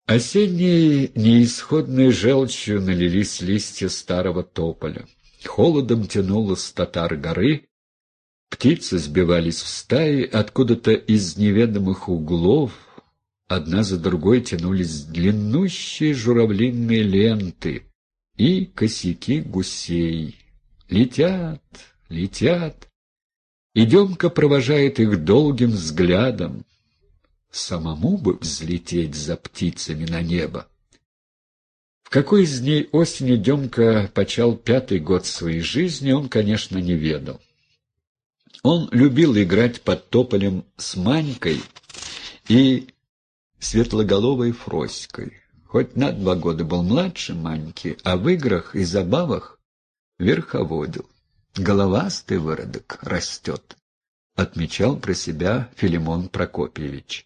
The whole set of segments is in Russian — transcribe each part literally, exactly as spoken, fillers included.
Осенней неисходной желчью налились листья старого тополя. Холодом тянуло с татар горы, птицы сбивались в стаи, откуда-то из неведомых углов одна за другой тянулись длиннущие журавлиные ленты и косяки гусей. Летят, летят, и Демка провожает их долгим взглядом. Самому бы взлететь за птицами на небо. В какой из дней осени Демка почал пятый год своей жизни, он, конечно, не ведал. Он любил играть под тополем с Манькой и светлоголовой Фроськой. Хоть на два года был младше Маньки, а в играх и забавах верховодил. «Головастый выродок растет», — отмечал про себя Филимон Прокопьевич.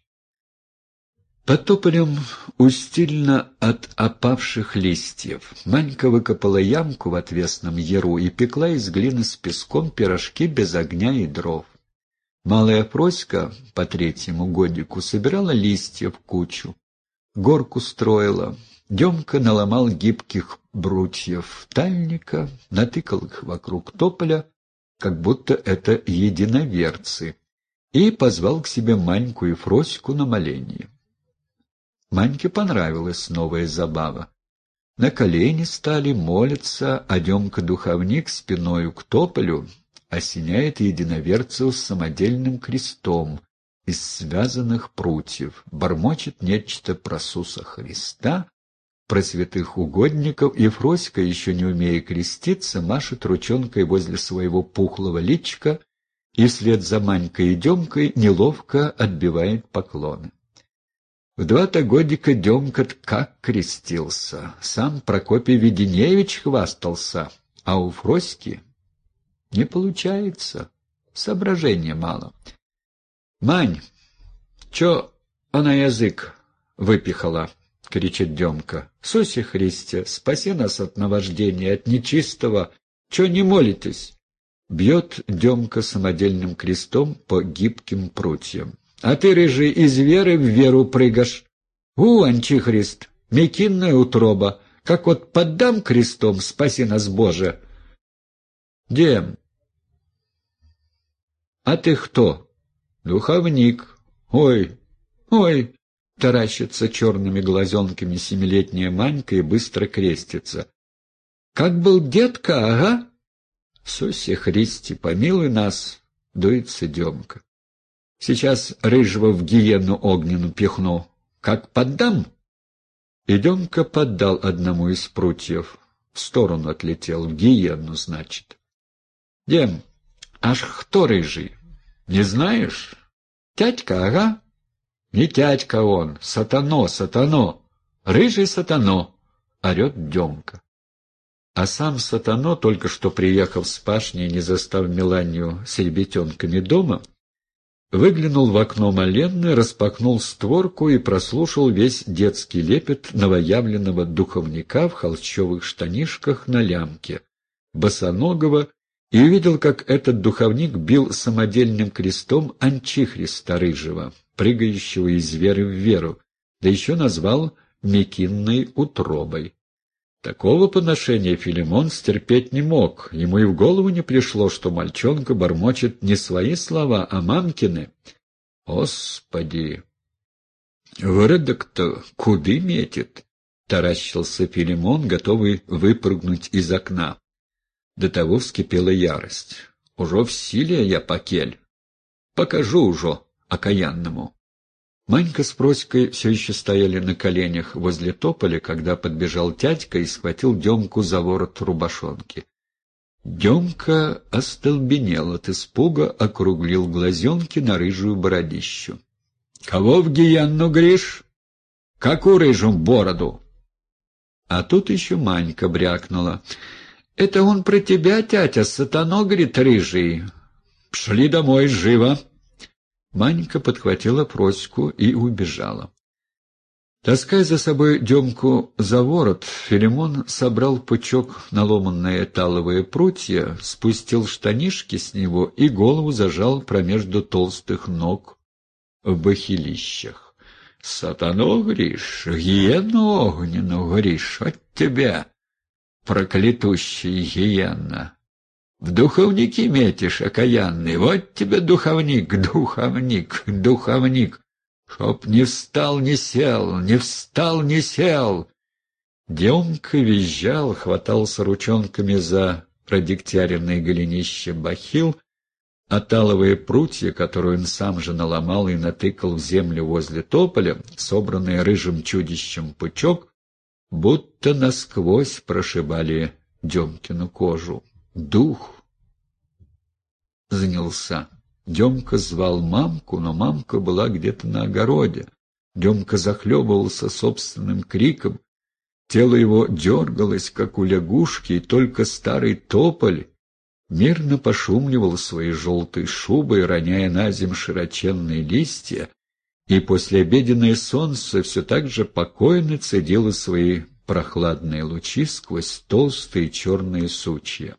Под тополем устильно от опавших листьев Манька выкопала ямку в отвесном яру и пекла из глины с песком пирожки без огня и дров. Малая Фроська по третьему годику собирала листья в кучу, горку строила. Демка наломал гибких брутьев тальника, натыкал их вокруг тополя, как будто это единоверцы, и позвал к себе Маньку и Фроську на моление. Маньке понравилась новая забава. На колени стали молиться, а Демка-духовник спиною к тополю осеняет единоверцев самодельным крестом из связанных прутьев, бормочет нечто про Иисуса Христа, про святых угодников, и Фроська, еще не умея креститься, машет ручонкой возле своего пухлого личика и вслед за Манькой и Демкой неловко отбивает поклоны. В два-то годика Демка как крестился. Сам Прокопий Веденеевич хвастался, а у Фроськи не получается, соображения мало. — Мань, чё она язык выпихала? — кричит Демка. — Сусе Христе, спаси нас от наваждения, от нечистого. Чё не молитесь? Бьет Демка самодельным крестом по гибким прутьям. — А ты, рыжий, из веры в веру прыгаш. У, антихрист, мекинная утроба, как вот поддам крестом, спаси нас, Боже. — Дем. — А ты кто? — Духовник. — Ой, ой, — таращится черными глазенками семилетняя Манька и быстро крестится. — Как был детка, ага? — Сусе Христе, помилуй нас, — дуется Демка. — Сейчас рыжего в гиену огненную пихну. Как поддам? И Демка поддал одному из прутьев. В сторону отлетел, в гиену, значит. — Дем, аж кто рыжий? Не знаешь? Тятька, ага. Не тятька он, сатано, сатано. Рыжий сатано, орет Демка. А сам сатано, только что приехав с пашни и не застав Меланию с ребятенками дома, выглянул в окно Маленны, распахнул створку и прослушал весь детский лепет новоявленного духовника в холщовых штанишках на лямке, босоногого, и увидел, как этот духовник бил самодельным крестом Анчихриста Рыжего, прыгающего из веры в веру, да еще назвал мекинной утробой. Такого поношения Филимон стерпеть не мог, ему и в голову не пришло, что мальчонка бормочет не свои слова, а мамкины. Господи! Выродок-то куды метит? Таращился Филимон, готовый выпрыгнуть из окна. До того вскипела ярость. Ужо в силе я покель. Покажу ужо окаянному. Манька с Проськой все еще стояли на коленях возле тополя, когда подбежал тятька и схватил Демку за ворот рубашонки. Демка остолбенел от испуга, округлил глазенки на рыжую бородищу. — Кого в гиенну, Гриш? Какую рыжую бороду? А тут еще Манька брякнула. — Это он про тебя, тятя, сатано, говорит, рыжий. Пшли домой, живо. Манька подхватила Проську и убежала. Таская за собой Демку за ворот, Филимон собрал пучок наломанные таловые прутья, спустил штанишки с него и голову зажал промежду толстых ног в бахилищах. Сатану гришь, гиену огненну гришь, от тебя, проклятущая гиена. В духовники метишь, окаянный, вот тебе духовник, духовник, духовник. Чтоб не встал, не сел, не встал, не сел. Демка визжал, хватался ручонками за продегтяренное голенище бахил, а таловые прутья, которые он сам же наломал и натыкал в землю возле тополя, собранный рыжим чудищем пучок, будто насквозь прошибали Демкину кожу. Дух занялся. Демка звал мамку, но мамка была где-то на огороде. Демка захлебывался собственным криком. Тело его дергалось, как у лягушки, и только старый тополь мирно пошумливал своей желтой шубой, роняя на земь широченные листья, и послеобеденное солнце все так же покойно цедило свои прохладные лучи сквозь толстые черные сучья.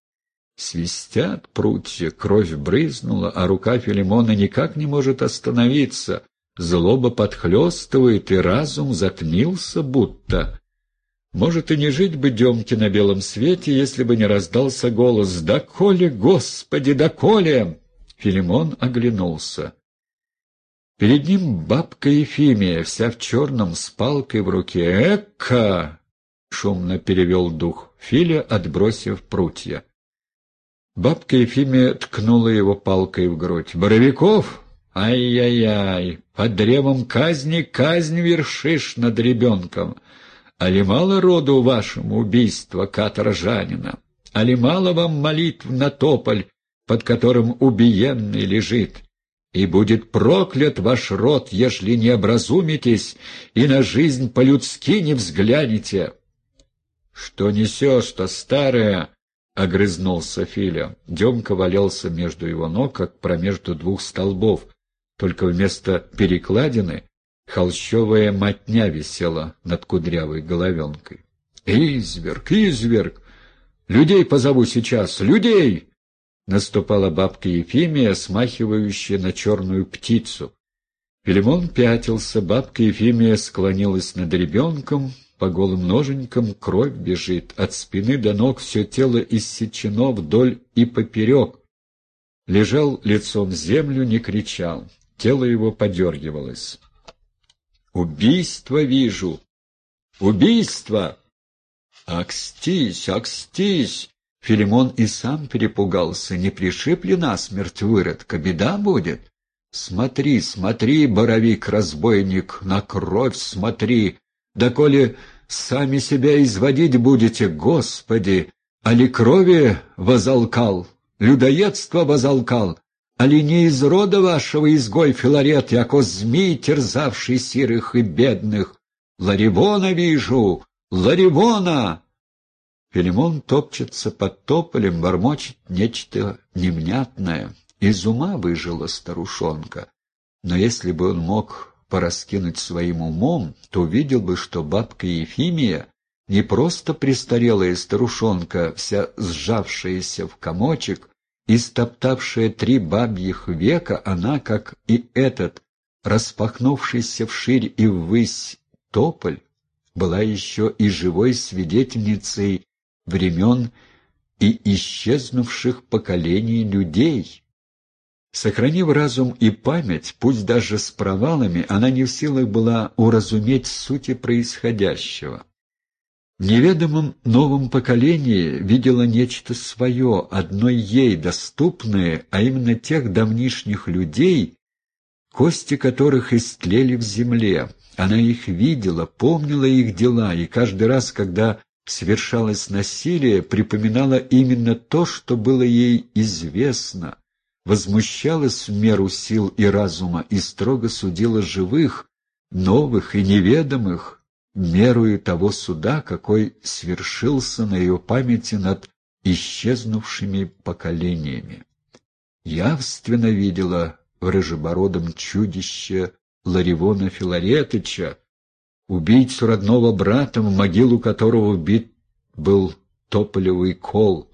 Свистят прутья, кровь брызнула, а рука Филимона никак не может остановиться. Злоба подхлестывает, и разум затмился будто. Может, и не жить бы Демке на белом свете, если бы не раздался голос «Доколе, Господи, доколе!» Филимон оглянулся. Перед ним бабка Ефимия, вся в черном, с палкой в руке. «Эка!» — шумно перевел дух Филя, отбросив прутья. Бабка Ефимия ткнула его палкой в грудь. «Боровиков? Ай-яй-яй! Под древом казни казнь вершишь над ребенком! Али мало роду вашему убийства каторжанина? Али мало вам молитв на тополь, под которым убиенный лежит? И будет проклят ваш род, ежели не образумитесь и на жизнь по-людски не взглянете!» «Что несешь-то, старая?» — огрызнулся Филя. Демка валялся между его ног, как промежду двух столбов, только вместо перекладины холщовая мотня висела над кудрявой головенкой. «Изверг, изверг! Людей позову сейчас! Людей!» Наступала бабка Ефимия, смахивающая на черную птицу. Филимон пятился, бабка Ефимия склонилась над ребенком, по голым ноженькам кровь бежит, от спины до ног все тело иссечено вдоль и поперек. Лежал лицом в землю, не кричал, тело его подергивалось. «Убийство вижу! Убийство!» «Акстись, акстись!» Филимон и сам перепугался, не пришиб ли насмерть выродка, беда будет. «Смотри, смотри, боровик-разбойник, на кровь смотри! Доколе сами себя изводить будете, Господи! Али крови возалкал, людоедство возалкал, али не из рода вашего изгой Филарет, яко змей, терзавший сирых и бедных? Ларивона вижу! Ларивона!» Филимон топчется под тополем, бормочет нечто невнятное. Из ума выжила старушонка. Но если бы он мог пораскинуть своим умом, то увидел бы, что бабка Ефимия не просто престарелая старушонка, вся сжавшаяся в комочек и стоптавшая три бабьих века, она, как и этот, распахнувшийся вширь и ввысь тополь, была еще и живой свидетельницей времен и исчезнувших поколений людей. Сохранив разум и память, пусть даже с провалами, она не в силах была уразуметь сути происходящего. В неведомом новом поколении видела нечто свое, одной ей доступное, а именно тех давнишних людей, кости которых истлели в земле. Она их видела, помнила их дела, и каждый раз, когда совершалось насилие, припоминала именно то, что было ей известно, возмущалась в меру сил и разума и строго судила живых, новых и неведомых, мерою того суда, какой свершился на ее памяти над исчезнувшими поколениями. Явственно видела в рыжебородом чудище Ларивона Филаретыча, убийцу родного брата, в могилу которого убит был тополевый кол.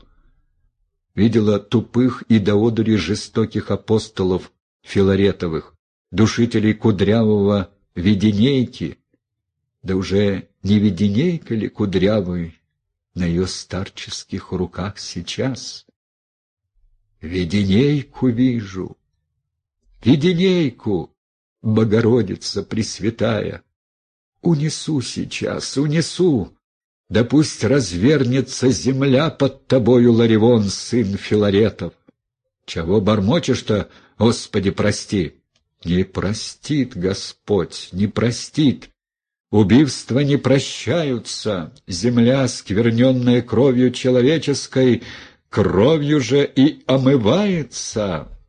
Видела тупых и до одури жестоких апостолов Филаретовых, душителей кудрявого Веденейки, да уже не веденейка ли кудрявый на ее старческих руках сейчас? Веденейку вижу, веденейку, Богородица Пресвятая. Унесу сейчас, унесу, да пусть развернется земля под тобою, Ларивон, сын Филаретов. Чего бормочешь-то, Господи, прости? Не простит Господь, не простит. Убивства не прощаются, земля, скверненная кровью человеческой, кровью же и омывается.